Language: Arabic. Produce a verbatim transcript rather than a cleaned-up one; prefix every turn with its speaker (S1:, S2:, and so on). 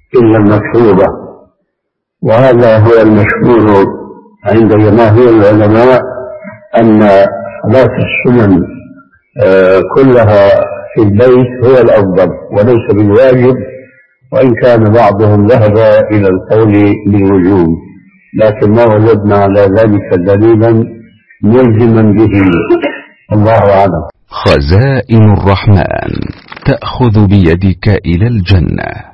S1: إلا المكتوبة، وهذا هو المشهور عند جماهير العلماء أن صلاة السنن كلها في البيت هو الأفضل وليس بالواجب، وإن كان بعضهم ذهب إلى القول بالوجوب، لكن ما وجدنا على ذلك دليلا ملزما به. الله أعلم.
S2: خزائن الرحمن تأخذ بيدك إلى الجنة.